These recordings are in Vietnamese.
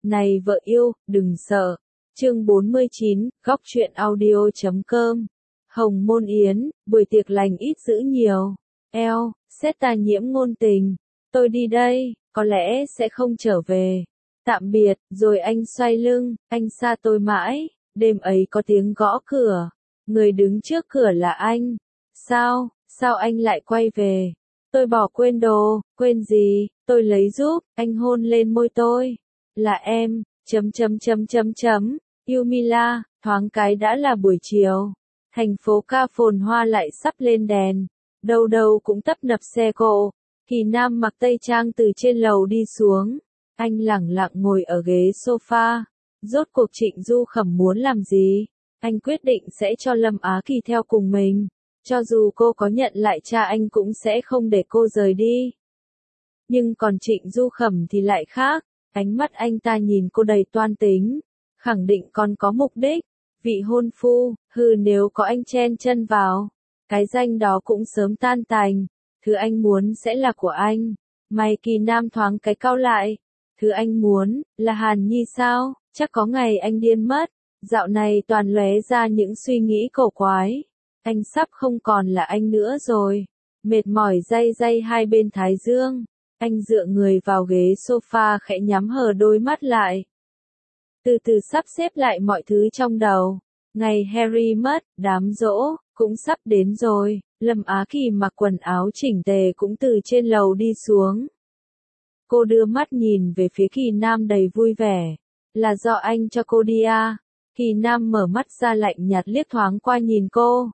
Này vợ yêu, đừng sợ. Chương 49, góc truyện audio.com. Hồng Môn Yến, buổi tiệc lành ít dữ nhiều. Eo, sếp ta nhiễm ngôn tình. Tôi đi đây, có lẽ sẽ không trở về. Tạm biệt, rồi anh xoay lưng, anh xa tôi mãi. Đêm ấy có tiếng gõ cửa. Người đứng trước cửa là anh. Sao anh lại quay về? Tôi bỏ quên đồ, quên gì, tôi lấy giúp, anh hôn lên môi tôi. Là em, Yumila, thoáng cái đã là buổi chiều. Thành phố ca phồn hoa lại sắp lên đèn. Đâu đâu cũng tấp nập xe cộ. Kỳ Nam mặc tây trang từ trên lầu đi xuống. Anh lẳng lặng ngồi ở ghế sofa. Rốt cuộc Trịnh Du Khẩm muốn làm gì? Anh quyết định sẽ cho Lâm Á Kỳ theo cùng mình. Cho dù cô có nhận lại cha anh cũng sẽ không để cô rời đi. Nhưng còn Trịnh Du Khẩm thì lại khác. Ánh mắt anh ta nhìn cô đầy toan tính. Khẳng định còn có mục đích. Vị hôn phu, nếu có anh chen chân vào. Cái danh đó cũng sớm tan tành. Thứ anh muốn sẽ là của anh. Mày Kỳ Nam thoáng cái cau lại. Thứ anh muốn, là Hàn Nhi sao? Chắc có ngày anh điên mất. Dạo này toàn lóe ra những suy nghĩ cổ quái. Anh sắp không còn là anh nữa rồi. Mệt mỏi day hai bên thái dương. Anh dựa người vào ghế sofa khẽ nhắm hờ đôi mắt lại. Từ từ sắp xếp lại mọi thứ trong đầu. Ngày Harry mất, đám giỗ, cũng sắp đến rồi. Lâm Á Kỳ mặc quần áo chỉnh tề cũng từ trên lầu đi xuống. Cô đưa mắt nhìn về phía Kỳ Nam đầy vui vẻ. Là do anh cho cô đi à? Kỳ Nam mở mắt ra lạnh nhạt liếc thoáng qua nhìn cô.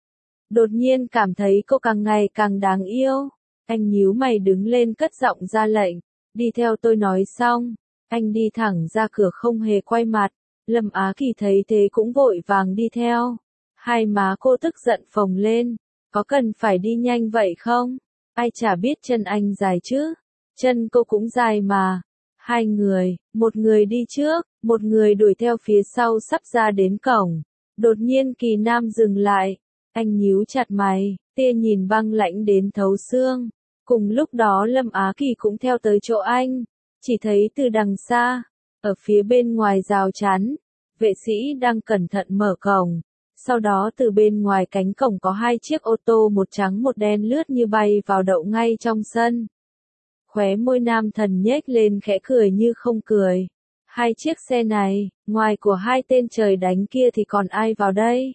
Đột nhiên cảm thấy cô càng ngày càng đáng yêu. Anh nhíu mày đứng lên cất giọng ra lệnh. Đi theo tôi nói xong. Anh đi thẳng ra cửa không hề quay mặt. Lâm Á Kỳ thấy thế cũng vội vàng đi theo. Hai má cô tức giận phồng lên. Có cần phải đi nhanh vậy không? Ai chả biết chân anh dài chứ. Chân cô cũng dài mà. Hai người, một người đi trước, một người đuổi theo phía sau sắp ra đến cổng. Đột nhiên Kỳ Nam dừng lại. Anh nhíu chặt mày, tia nhìn băng lãnh đến thấu xương. Cùng lúc đó Lâm Á Kỳ cũng theo tới chỗ anh. Chỉ thấy từ đằng xa, ở phía bên ngoài rào chắn, vệ sĩ đang cẩn thận mở cổng. Sau đó từ bên ngoài cánh cổng có hai chiếc ô tô một trắng một đen lướt như bay vào đậu ngay trong sân. Khóe môi nam thần nhếch lên khẽ cười như không cười. Hai chiếc xe này, ngoài của hai tên trời đánh kia thì còn ai vào đây?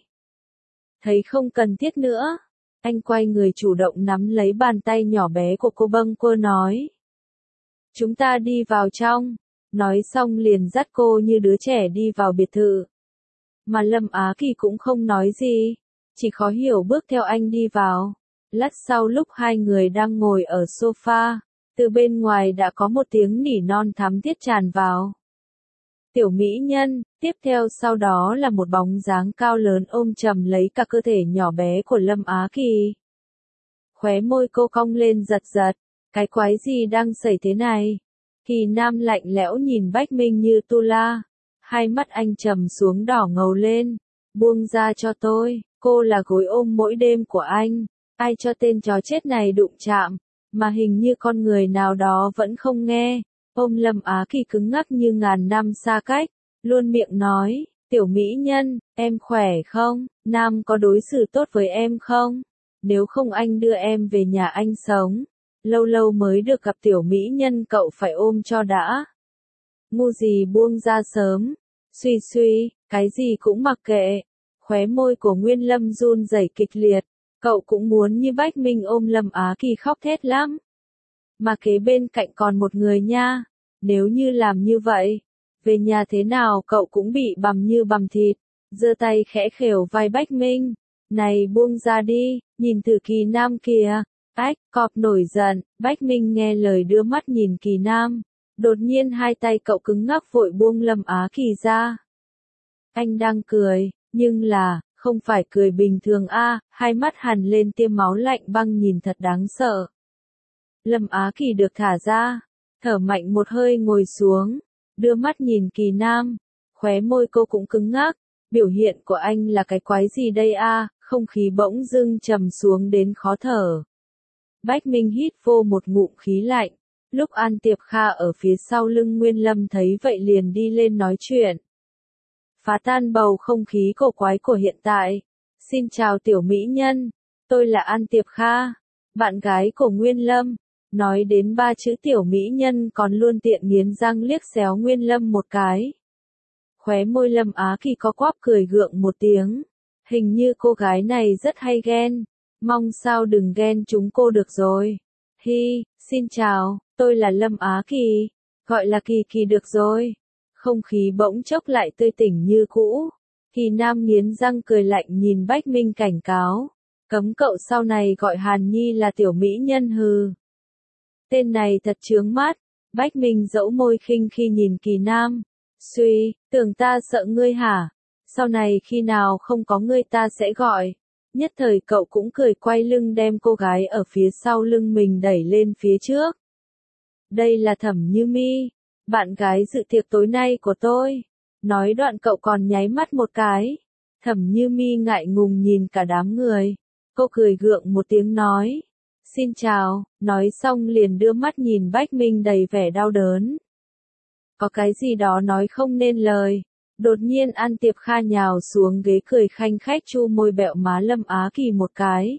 Thấy không cần thiết nữa. Anh quay người chủ động nắm lấy bàn tay nhỏ bé của cô bâng quơ nói. Chúng ta đi vào trong. Nói xong liền dắt cô như đứa trẻ đi vào biệt thự. Mà Lâm Á Kỳ cũng không nói gì. Chỉ khó hiểu bước theo anh đi vào. Lát sau lúc hai người đang ngồi ở sofa. Từ bên ngoài đã có một tiếng nỉ non thắm thiết tràn vào. Tiểu mỹ nhân, tiếp theo sau đó là một bóng dáng cao lớn ôm chầm lấy cả cơ thể nhỏ bé của Lâm Á Kỳ. Khóe môi cô cong lên giật giật, cái quái gì đang xảy thế này? Kỳ Nam lạnh lẽo nhìn Bách Minh như tu la, hai mắt anh trầm xuống đỏ ngầu lên, buông ra cho tôi, cô là gối ôm mỗi đêm của anh, ai cho tên chó chết này đụng chạm, mà hình như con người nào đó vẫn không nghe. Ôm Lâm Á Kỳ cứng ngắc như ngàn năm xa cách, luôn miệng nói, tiểu mỹ nhân, em khỏe không, Nam có đối xử tốt với em không, nếu không anh đưa em về nhà anh sống, lâu lâu mới được gặp tiểu mỹ nhân cậu phải ôm cho đã. Ngu gì buông ra sớm, suy, cái gì cũng mặc kệ, khóe môi của Nguyên Lâm run rẩy kịch liệt, cậu cũng muốn như Bách Minh ôm Lâm Á Kỳ khóc thét lắm. Mà kế bên cạnh còn một người nha, nếu như làm như vậy, về nhà thế nào cậu cũng bị bằm như bằm thịt, giơ tay khẽ khều vai Bách Minh, này buông ra đi, nhìn thử Kỳ Nam kìa, ách, cọp nổi giận, Bách Minh nghe lời đưa mắt nhìn Kỳ Nam, đột nhiên hai tay cậu cứng ngắc vội buông Lâm Á Kỳ ra. Anh đang cười, nhưng là, không phải cười bình thường a, hai mắt hằn lên tia máu lạnh băng nhìn thật đáng sợ. Lâm Á Kỳ được thả ra, thở mạnh một hơi ngồi xuống, đưa mắt nhìn Kỳ Nam, khóe môi cô cũng cứng ngắc, biểu hiện của anh là cái quái gì đây a? Không khí bỗng dưng trầm xuống đến khó thở. Bách Minh hít vô một ngụm khí lạnh, Lúc An Tiệp Kha ở phía sau lưng Nguyên Lâm thấy vậy liền đi lên nói chuyện. Phá tan bầu không khí cổ quái của hiện tại. Xin chào tiểu mỹ nhân, tôi là An Tiệp Kha, bạn gái của Nguyên Lâm. Nói đến 3 chữ tiểu mỹ nhân còn luôn tiện nghiến răng liếc xéo Nguyên Lâm một cái. Khóe môi Lâm Á Kỳ có quắp cười gượng một tiếng. Hình như cô gái này rất hay ghen. Mong sao đừng ghen chúng cô được rồi. Hi, xin chào, tôi là Lâm Á Kỳ. Gọi là Kỳ Kỳ được rồi. Không khí bỗng chốc lại tươi tỉnh như cũ. Kỳ Nam nghiến răng cười lạnh nhìn Bách Minh cảnh cáo. Cấm cậu sau này gọi Hàn Nhi là tiểu mỹ nhân hừ. Tên này thật chướng mắt. Bách Minh dẫu môi khinh khi nhìn Kỳ Nam. Suy, tưởng ta sợ ngươi hả? Sau này khi nào không có ngươi ta sẽ gọi. Nhất thời cậu cũng cười quay lưng đem cô gái ở phía sau lưng mình đẩy lên phía trước. Đây là Thẩm Như Mi, bạn gái dự tiệc tối nay của tôi. Nói đoạn cậu còn nháy mắt một cái. Thẩm Như Mi ngại ngùng nhìn cả đám người. Cô cười gượng một tiếng nói. Xin chào, nói xong liền đưa mắt nhìn Bách Minh đầy vẻ đau đớn. Có cái gì đó nói không nên lời. Đột nhiên An Tiệp Kha nhào xuống ghế cười khanh khách chu môi bẹo má Lâm Á Kỳ một cái.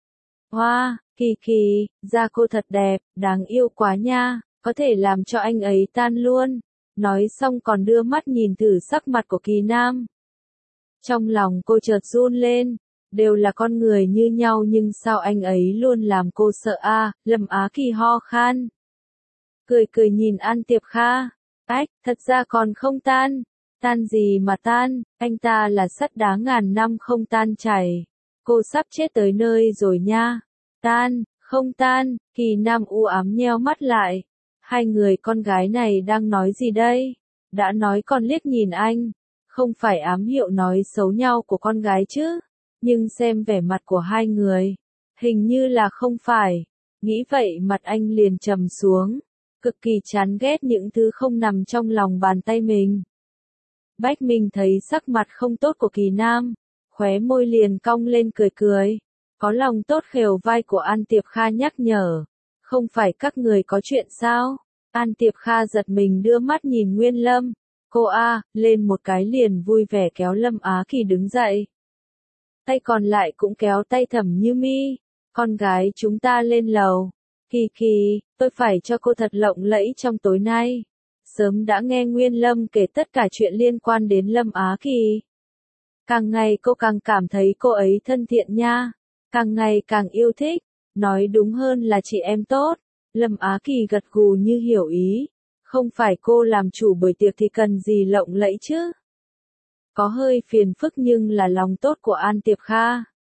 Hoa, Kỳ Kỳ, da cô thật đẹp, đáng yêu quá nha, có thể làm cho anh ấy tan luôn. Nói xong còn đưa mắt nhìn thử sắc mặt của Kỳ Nam. Trong lòng cô chợt run lên, đều là con người như nhau nhưng sao anh ấy luôn làm cô sợ a? Lâm Á Kỳ ho khan. Cười cười nhìn An Tiệp Kha. Ách, thật ra còn không tan. Tan gì mà tan, anh ta là sắt đá ngàn năm không tan chảy. Cô sắp chết tới nơi rồi nha. Tan, không tan, Kỳ Nam u ám nheo mắt lại. Hai người con gái này đang nói gì đây? Đã nói còn liếc nhìn anh. Không phải ám hiệu nói xấu nhau của con gái chứ. Nhưng xem vẻ mặt của hai người. Hình như là không phải. Nghĩ vậy mặt anh liền trầm xuống. Cực kỳ chán ghét những thứ không nằm trong lòng bàn tay mình. Bách Minh thấy sắc mặt không tốt của Kỳ Nam, khóe môi liền cong lên cười cười. Có lòng tốt khều vai của An Tiệp Kha nhắc nhở. Không phải các người có chuyện sao? An Tiệp Kha giật mình đưa mắt nhìn Nguyên Lâm. Cô a, lên một cái liền vui vẻ kéo Lâm Á Kỳ đứng dậy. Tay còn lại cũng kéo tay Thẩm Như Mi. Con gái chúng ta lên lầu. Kỳ Kỳ, tôi phải cho cô thật lộng lẫy trong tối nay. Sớm đã nghe Nguyên Lâm kể tất cả chuyện liên quan đến Lâm Á Kỳ. Càng ngày cô càng cảm thấy cô ấy thân thiện nha. Càng ngày càng yêu thích. Nói đúng hơn là chị em tốt. Lâm Á Kỳ gật gù như hiểu ý. Không phải cô làm chủ buổi tiệc thì cần gì lộng lẫy chứ. Có hơi phiền phức nhưng là lòng tốt của An Tiệp Kha.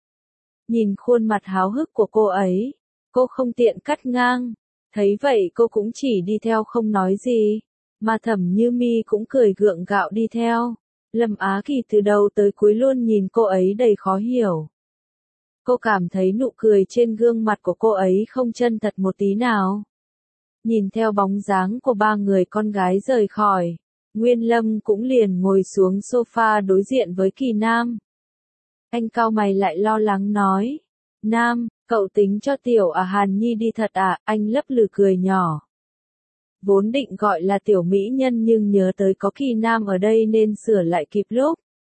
Nhìn khuôn mặt háo hức của cô ấy. Cô không tiện cắt ngang. Thấy vậy cô cũng chỉ đi theo không nói gì. Mà Thẩm Như Mi cũng cười gượng gạo đi theo. Lâm Á Kỳ từ đầu tới cuối luôn nhìn cô ấy đầy khó hiểu. Cô cảm thấy nụ cười trên gương mặt của cô ấy không chân thật một tí nào. Nhìn theo bóng dáng của ba người con gái rời khỏi, Nguyên Lâm cũng liền ngồi xuống sofa đối diện với Kỳ Nam. Anh cau mày lại lo lắng nói. Nam, cậu tính cho tiểu Hàn Nhi đi thật à? Anh lấp lử cười nhỏ. Vốn định gọi là tiểu mỹ nhân nhưng nhớ tới có Kỳ Nam ở đây nên sửa lại kịp lúc.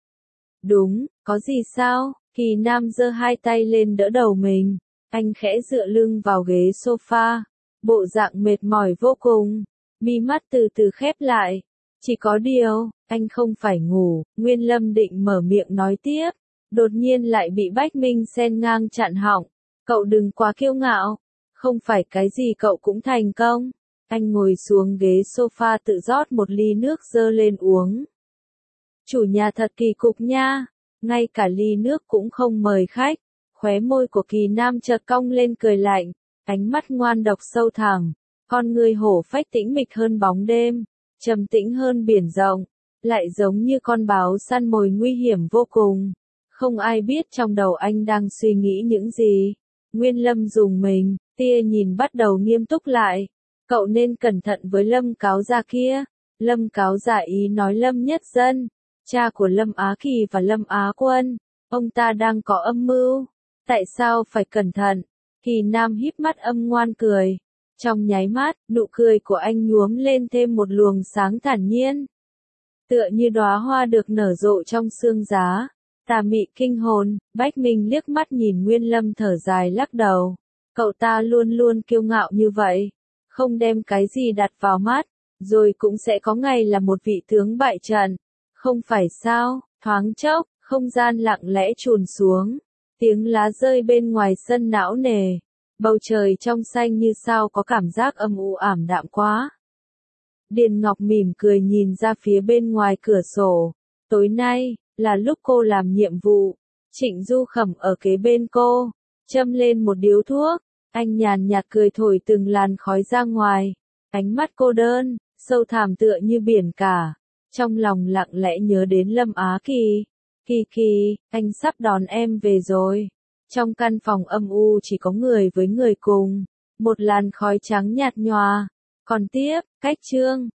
Đúng, có gì sao? Kỳ Nam giơ hai tay lên đỡ đầu mình. Anh khẽ dựa lưng vào ghế sofa. Bộ dạng mệt mỏi vô cùng. Mi mắt từ từ khép lại. Chỉ có điều, anh không phải ngủ. Nguyên Lâm định mở miệng nói tiếp. Đột nhiên lại bị Bách Minh xen ngang chặn họng. Cậu đừng quá kiêu ngạo. Không phải cái gì cậu cũng thành công. Anh ngồi xuống ghế sofa tự rót một ly nước dơ lên uống. Chủ nhà thật kỳ cục nha. Ngay cả ly nước cũng không mời khách. Khóe môi của Kỳ Nam chợt cong lên cười lạnh. Ánh mắt ngoan độc sâu thẳm. Con người hổ phách tĩnh mịch hơn bóng đêm. Trầm tĩnh hơn biển rộng. Lại giống như con báo săn mồi nguy hiểm vô cùng. Không ai biết trong đầu anh đang suy nghĩ những gì. Nguyên Lâm dùng mình, tia nhìn bắt đầu nghiêm túc lại. Cậu nên cẩn thận với Lâm Cáo Gia kia. Lâm Cáo Gia ý nói Lâm Nhất Dân, cha của Lâm Á Kỳ và Lâm Á Quân. Ông ta đang có âm mưu. Tại sao phải cẩn thận? Kỳ Nam híp mắt âm ngoan cười. Trong nháy mắt, nụ cười của anh nhuốm lên thêm một luồng sáng thản nhiên. Tựa như đóa hoa được nở rộ trong sương giá. Tà mị kinh hồn, Bách Minh liếc mắt nhìn Nguyên Lâm thở dài lắc đầu. Cậu ta luôn luôn kiêu ngạo như vậy. Không đem cái gì đặt vào mắt, rồi cũng sẽ có ngày là một vị tướng bại trận. Không phải sao, thoáng chốc, không gian lặng lẽ trùn xuống. Tiếng lá rơi bên ngoài sân não nề. Bầu trời trong xanh như sao có cảm giác âm u ảm đạm quá. Điền Ngọc mỉm cười nhìn ra phía bên ngoài cửa sổ. Tối nay, là lúc cô làm nhiệm vụ. Trịnh Du Khẩm ở kế bên cô, châm lên một điếu thuốc. Anh nhàn nhạt cười thổi từng làn khói ra ngoài. Ánh mắt cô đơn, sâu thẳm tựa như biển cả. Trong lòng lặng lẽ nhớ đến Lâm Á Kỳ. Kỳ Kỳ, anh sắp đón em về rồi. Trong căn phòng âm u chỉ có người với người cùng. Một làn khói trắng nhạt nhòa. Còn tiếp, cách chương.